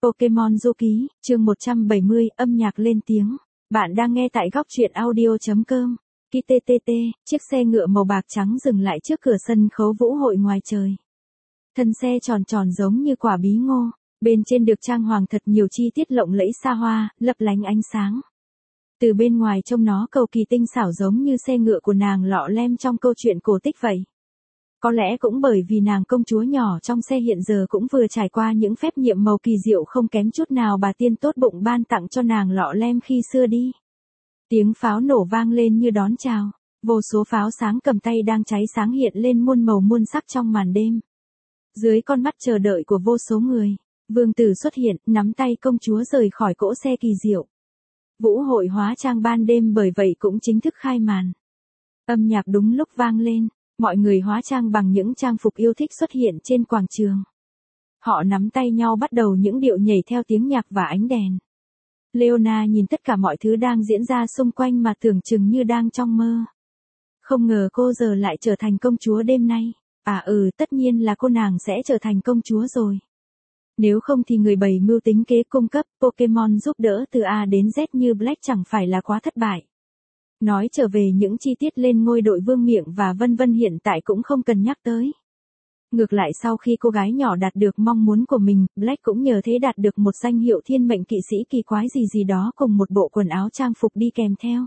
Pokemon Du Ký, chương 170, âm nhạc lên tiếng. Bạn đang nghe tại góc truyện audio.com. KTTT, chiếc xe ngựa màu bạc trắng dừng lại trước cửa sân khấu vũ hội ngoài trời. Thân xe tròn tròn giống như quả bí ngô, bên trên được trang hoàng thật nhiều chi tiết lộng lẫy xa hoa, lấp lánh ánh sáng. Từ bên ngoài trông nó cầu kỳ tinh xảo giống như xe ngựa của nàng lọ lem trong câu chuyện cổ tích vậy. Có lẽ cũng bởi vì nàng công chúa nhỏ trong xe hiện giờ cũng vừa trải qua những phép nhiệm màu kỳ diệu không kém chút nào bà tiên tốt bụng ban tặng cho nàng lọ lem khi xưa đi. Tiếng pháo nổ vang lên như đón chào, vô số pháo sáng cầm tay đang cháy sáng hiện lên muôn màu muôn sắc trong màn đêm. Dưới con mắt chờ đợi của vô số người, vương tử xuất hiện, nắm tay công chúa rời khỏi cỗ xe kỳ diệu. Vũ hội hóa trang ban đêm bởi vậy cũng chính thức khai màn. Âm nhạc đúng lúc vang lên. Mọi người hóa trang bằng những trang phục yêu thích xuất hiện trên quảng trường. Họ nắm tay nhau bắt đầu những điệu nhảy theo tiếng nhạc và ánh đèn. Leona nhìn tất cả mọi thứ đang diễn ra xung quanh mà tưởng chừng như đang trong mơ. Không ngờ cô giờ lại trở thành công chúa đêm nay. Tất nhiên là cô nàng sẽ trở thành công chúa rồi. Nếu không thì người bày mưu tính kế cung cấp Pokemon giúp đỡ từ A đến Z như Black chẳng phải là quá thất bại. Nói trở về những chi tiết lên ngôi đội vương miện và vân vân hiện tại cũng không cần nhắc tới. Ngược lại sau khi cô gái nhỏ đạt được mong muốn của mình, Black cũng nhờ thế đạt được một danh hiệu thiên mệnh kỵ sĩ kỳ quái gì đó cùng một bộ quần áo trang phục đi kèm theo.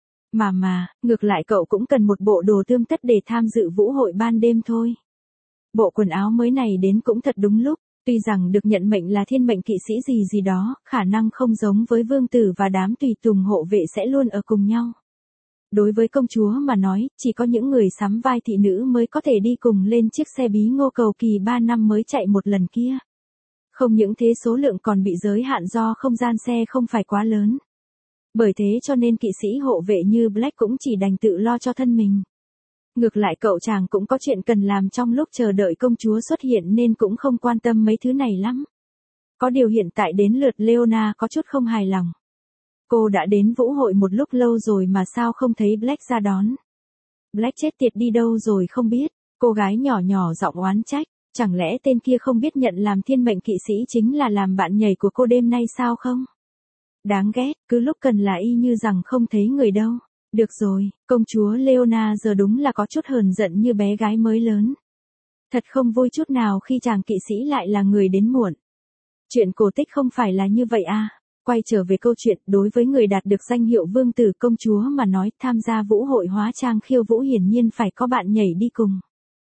Ngược lại cậu cũng cần một bộ đồ tươm tất để tham dự vũ hội ban đêm thôi. Bộ quần áo mới này đến cũng thật đúng lúc, tuy rằng được nhận mệnh là thiên mệnh kỵ sĩ gì đó, khả năng không giống với vương tử và đám tùy tùng hộ vệ sẽ luôn ở cùng nhau. Đối với công chúa mà nói, chỉ có những người sắm vai thị nữ mới có thể đi cùng lên chiếc xe bí ngô cầu kỳ 3 năm mới chạy một lần kia. Không những thế số lượng còn bị giới hạn do không gian xe không phải quá lớn. Bởi thế cho nên kỵ sĩ hộ vệ như Black cũng chỉ đành tự lo cho thân mình. Ngược lại cậu chàng cũng có chuyện cần làm trong lúc chờ đợi công chúa xuất hiện nên cũng không quan tâm mấy thứ này lắm. Có điều hiện tại đến lượt Leona có chút không hài lòng. Cô đã đến vũ hội một lúc lâu rồi mà sao không thấy Black ra đón. Black chết tiệt đi đâu rồi không biết, cô gái nhỏ giọng oán trách, chẳng lẽ tên kia không biết nhận làm thiên mệnh kỵ sĩ chính là làm bạn nhảy của cô đêm nay sao không? Đáng ghét, cứ lúc cần là y như rằng không thấy người đâu. Được rồi, công chúa Leona giờ đúng là có chút hờn giận như bé gái mới lớn. Thật không vui chút nào khi chàng kỵ sĩ lại là người đến muộn. Chuyện cổ tích không phải là như vậy à? Quay trở về câu chuyện, đối với người đạt được danh hiệu vương tử công chúa mà nói tham gia vũ hội hóa trang khiêu vũ hiển nhiên phải có bạn nhảy đi cùng.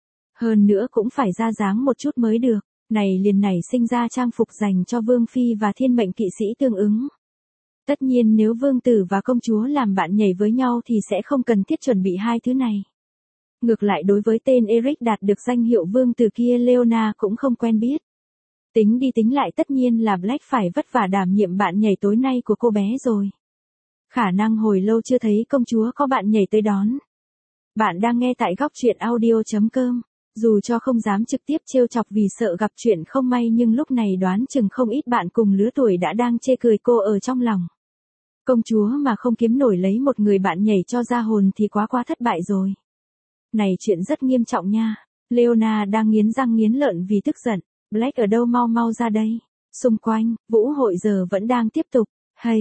Hơn nữa cũng phải ra dáng một chút mới được, này liền nảy sinh ra trang phục dành cho vương phi và thiên mệnh kỵ sĩ tương ứng. Tất nhiên nếu vương tử và công chúa làm bạn nhảy với nhau thì sẽ không cần thiết chuẩn bị hai thứ này. Ngược lại đối với tên Eric đạt được danh hiệu vương tử kia Leona cũng không quen biết. Tính đi tính lại tất nhiên là Black phải vất vả đảm nhiệm bạn nhảy tối nay của cô bé rồi. Khả năng hồi lâu chưa thấy công chúa có bạn nhảy tới đón. Bạn đang nghe tại góc truyện audio.com. Dù cho không dám trực tiếp trêu chọc vì sợ gặp chuyện không may nhưng lúc này đoán chừng không ít bạn cùng lứa tuổi đã đang chê cười cô ở trong lòng. Công chúa mà không kiếm nổi lấy một người bạn nhảy cho ra hồn thì quá thất bại rồi. Này chuyện rất nghiêm trọng nha. Leona đang nghiến răng nghiến lợi vì tức giận. Black ở đâu mau ra đây. Xung quanh, vũ hội giờ vẫn đang tiếp tục.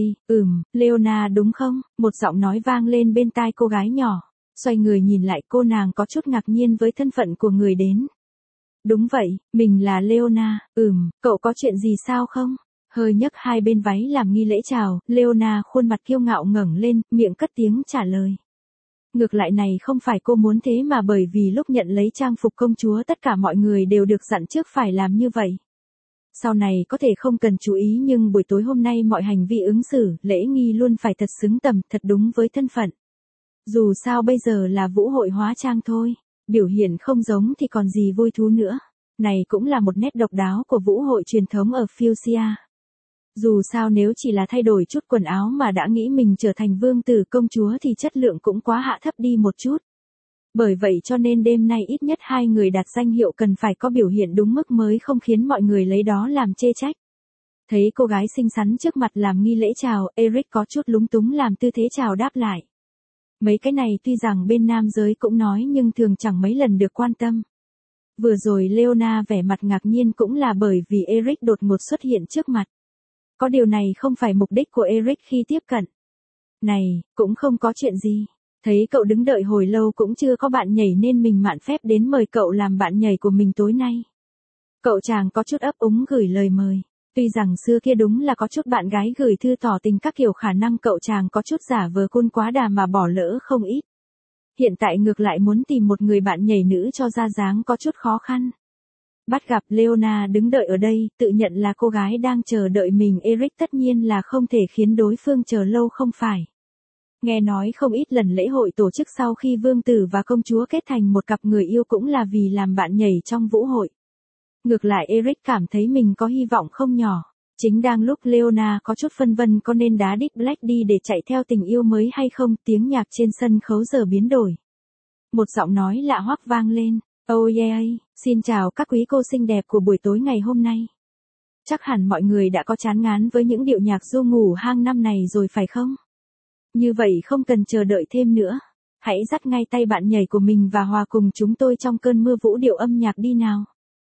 Leona đúng không? Một giọng nói vang lên bên tai cô gái nhỏ. Xoay người nhìn lại cô nàng có chút ngạc nhiên với thân phận của người đến. Đúng vậy, mình là Leona. Cậu có chuyện gì sao không? Hơi nhấc hai bên váy làm nghi lễ chào, Leona khuôn mặt kiêu ngạo ngẩng lên, miệng cất tiếng trả lời. Ngược lại này không phải cô muốn thế mà bởi vì lúc nhận lấy trang phục công chúa tất cả mọi người đều được dặn trước phải làm như vậy. Sau này có thể không cần chú ý nhưng buổi tối hôm nay mọi hành vi ứng xử, lễ nghi luôn phải thật xứng tầm, thật đúng với thân phận. Dù sao bây giờ là vũ hội hóa trang thôi, biểu hiện không giống thì còn gì vui thú nữa. Này cũng là một nét độc đáo của vũ hội truyền thống ở Fuchsia. Dù sao nếu chỉ là thay đổi chút quần áo mà đã nghĩ mình trở thành vương tử công chúa thì chất lượng cũng quá hạ thấp đi một chút. Bởi vậy cho nên đêm nay ít nhất hai người đạt danh hiệu cần phải có biểu hiện đúng mức mới không khiến mọi người lấy đó làm chê trách. Thấy cô gái xinh xắn trước mặt làm nghi lễ chào, Eric có chút lúng túng làm tư thế chào đáp lại. Mấy cái này tuy rằng bên nam giới cũng nói nhưng thường chẳng mấy lần được quan tâm. Vừa rồi Leona vẻ mặt ngạc nhiên cũng là bởi vì Eric đột ngột xuất hiện trước mặt. Có điều này không phải mục đích của Eric khi tiếp cận. Này, cũng không có chuyện gì. Thấy cậu đứng đợi hồi lâu cũng chưa có bạn nhảy nên mình mạn phép đến mời cậu làm bạn nhảy của mình tối nay. Cậu chàng có chút ấp úng gửi lời mời. Tuy rằng xưa kia đúng là có chút bạn gái gửi thư tỏ tình các kiểu, khả năng cậu chàng có chút giả vờ côn quá đà mà bỏ lỡ không ít. Hiện tại ngược lại muốn tìm một người bạn nhảy nữ cho ra dáng có chút khó khăn. Bắt gặp Leona đứng đợi ở đây, tự nhận là cô gái đang chờ đợi mình, Eric tất nhiên là không thể khiến đối phương chờ lâu không phải. Nghe nói không ít lần lễ hội tổ chức sau khi vương tử và công chúa kết thành một cặp người yêu cũng là vì làm bạn nhảy trong vũ hội. Ngược lại Eric cảm thấy mình có hy vọng không nhỏ. Chính đang lúc Leona có chút phân vân có nên đá Dick Black đi để chạy theo tình yêu mới hay không, tiếng nhạc trên sân khấu giờ biến đổi. Một giọng nói lạ hoắc vang lên. Oh yeah, xin chào các quý cô xinh đẹp của buổi tối ngày hôm nay. Chắc hẳn mọi người đã có chán ngán với những điệu nhạc du ngủ hang năm này rồi phải không? Như vậy không cần chờ đợi thêm nữa. Hãy dắt ngay tay bạn nhảy của mình và hòa cùng chúng tôi trong cơn mưa vũ điệu âm nhạc đi nào.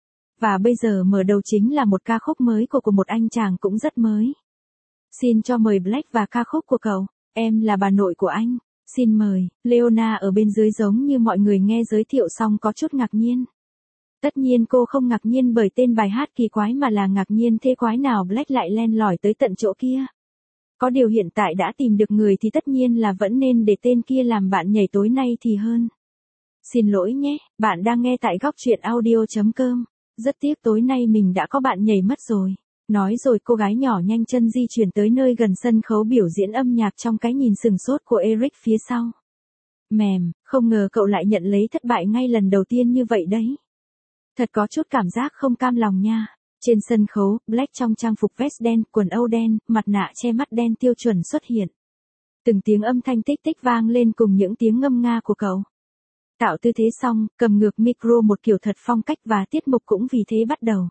Và bây giờ mở đầu chính là một ca khúc mới của một anh chàng cũng rất mới. Xin cho mời Black và ca khúc của cậu, Em là bà nội của anh. Xin mời. Leona ở bên dưới giống như mọi người nghe giới thiệu xong có chút ngạc nhiên. Tất nhiên cô không ngạc nhiên bởi tên bài hát kỳ quái mà là ngạc nhiên thế quái nào Black lại len lỏi tới tận chỗ kia. Có điều hiện tại đã tìm được người thì tất nhiên là vẫn nên để tên kia làm bạn nhảy tối nay thì hơn. Xin lỗi nhé, bạn đang nghe tại góc truyện audio.com. Rất tiếc tối nay mình đã có bạn nhảy mất rồi. Nói rồi cô gái nhỏ nhanh chân di chuyển tới nơi gần sân khấu biểu diễn âm nhạc trong cái nhìn sừng sốt của Eric phía sau. Mềm, không ngờ cậu lại nhận lấy thất bại ngay lần đầu tiên như vậy đấy. Thật có chút cảm giác không cam lòng nha. Trên sân khấu, Black trong trang phục vest đen, quần âu đen, mặt nạ che mắt đen tiêu chuẩn xuất hiện. Từng tiếng âm thanh tích tích vang lên cùng những tiếng ngâm nga của cậu. Tạo tư thế xong, cầm ngược micro một kiểu thật phong cách và tiết mục cũng vì thế bắt đầu.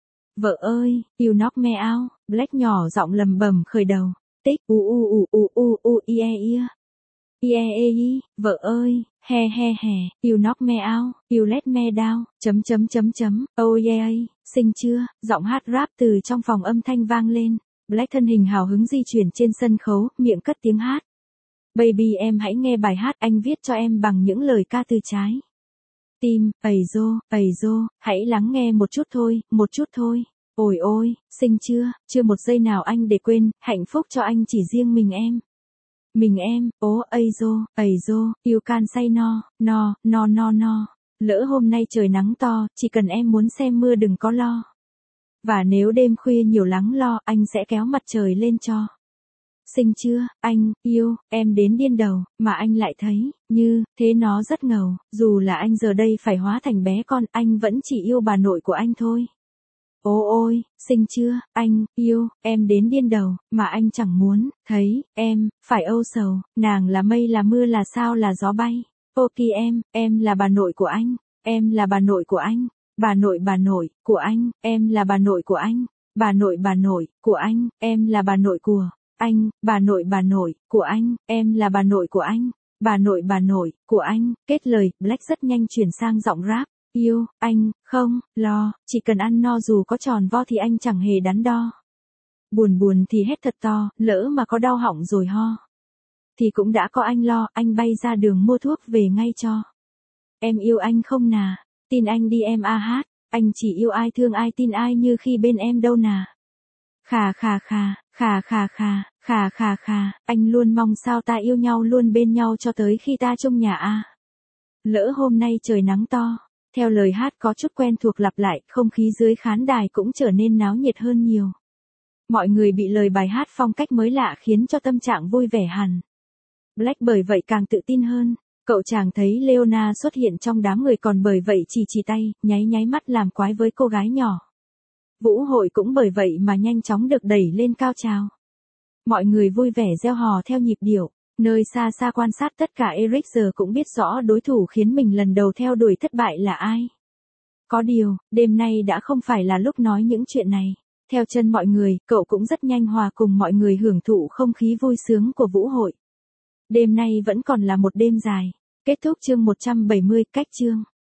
Vợ ơi, you knock me out, Black nhỏ giọng lầm bầm khởi đầu. Tích vợ ơi, he, you knock me out, you let me down, oh yeah, xinh chưa, giọng hát rap từ trong phòng âm thanh vang lên. Black thân hình hào hứng di chuyển trên sân khấu, miệng cất tiếng hát. Baby em hãy nghe bài hát anh viết cho em bằng những lời ca từ trái tim, ầy dô, hãy lắng nghe một chút thôi. Ôi ôi, xinh chưa một giây nào anh để quên, hạnh phúc cho anh chỉ riêng mình em. Mình em, ây dô, you can say no. Lỡ hôm nay trời nắng to, chỉ cần em muốn xem mưa đừng có lo. Và nếu đêm khuya nhiều lắng lo, anh sẽ kéo mặt trời lên cho. Xinh chưa, anh, yêu, em đến điên đầu, mà anh lại thấy, như, thế nó rất ngầu, dù là anh giờ đây phải hóa thành bé con, anh vẫn chỉ yêu bà nội của anh thôi. Ôi, xinh chưa, anh, yêu, em đến điên đầu, mà anh chẳng muốn, thấy, em, phải âu sầu, nàng là mây là mưa là sao là gió bay. Ok em là bà nội của anh, em là bà nội của anh, bà nội, của anh, em là bà nội của anh, bà nội, của anh, em là bà nội của anh, bà nội, của anh, em là bà nội của anh, bà nội, của anh. Kết lời, Black rất nhanh chuyển sang giọng rap. Yêu, anh, không, lo, chỉ cần ăn no dù có tròn vo thì anh chẳng hề đắn đo. Buồn thì hét thật to, lỡ mà có đau họng rồi ho. Thì cũng đã có anh lo, anh bay ra đường mua thuốc về ngay cho. Em yêu anh không nà, tin anh đi em a hát, anh chỉ yêu ai thương ai tin ai như khi bên em đâu nà. Khà, anh luôn mong sao ta yêu nhau luôn bên nhau cho tới khi ta chung nhà a. Lỡ hôm nay trời nắng to. Theo lời hát có chút quen thuộc lặp lại, không khí dưới khán đài cũng trở nên náo nhiệt hơn nhiều. Mọi người bị lời bài hát phong cách mới lạ khiến cho tâm trạng vui vẻ hẳn. Black bởi vậy càng tự tin hơn. Cậu chàng thấy Leona xuất hiện trong đám người còn bởi vậy chỉ tay, nháy mắt làm quái với cô gái nhỏ. Vũ hội cũng bởi vậy mà nhanh chóng được đẩy lên cao trào. Mọi người vui vẻ reo hò theo nhịp điệu. Nơi xa xa quan sát tất cả Eric giờ cũng biết rõ đối thủ khiến mình lần đầu theo đuổi thất bại là ai. Có điều, đêm nay đã không phải là lúc nói những chuyện này. Theo chân mọi người, cậu cũng rất nhanh hòa cùng mọi người hưởng thụ không khí vui sướng của vũ hội. Đêm nay vẫn còn là một đêm dài. Kết thúc chương 170, cách chương.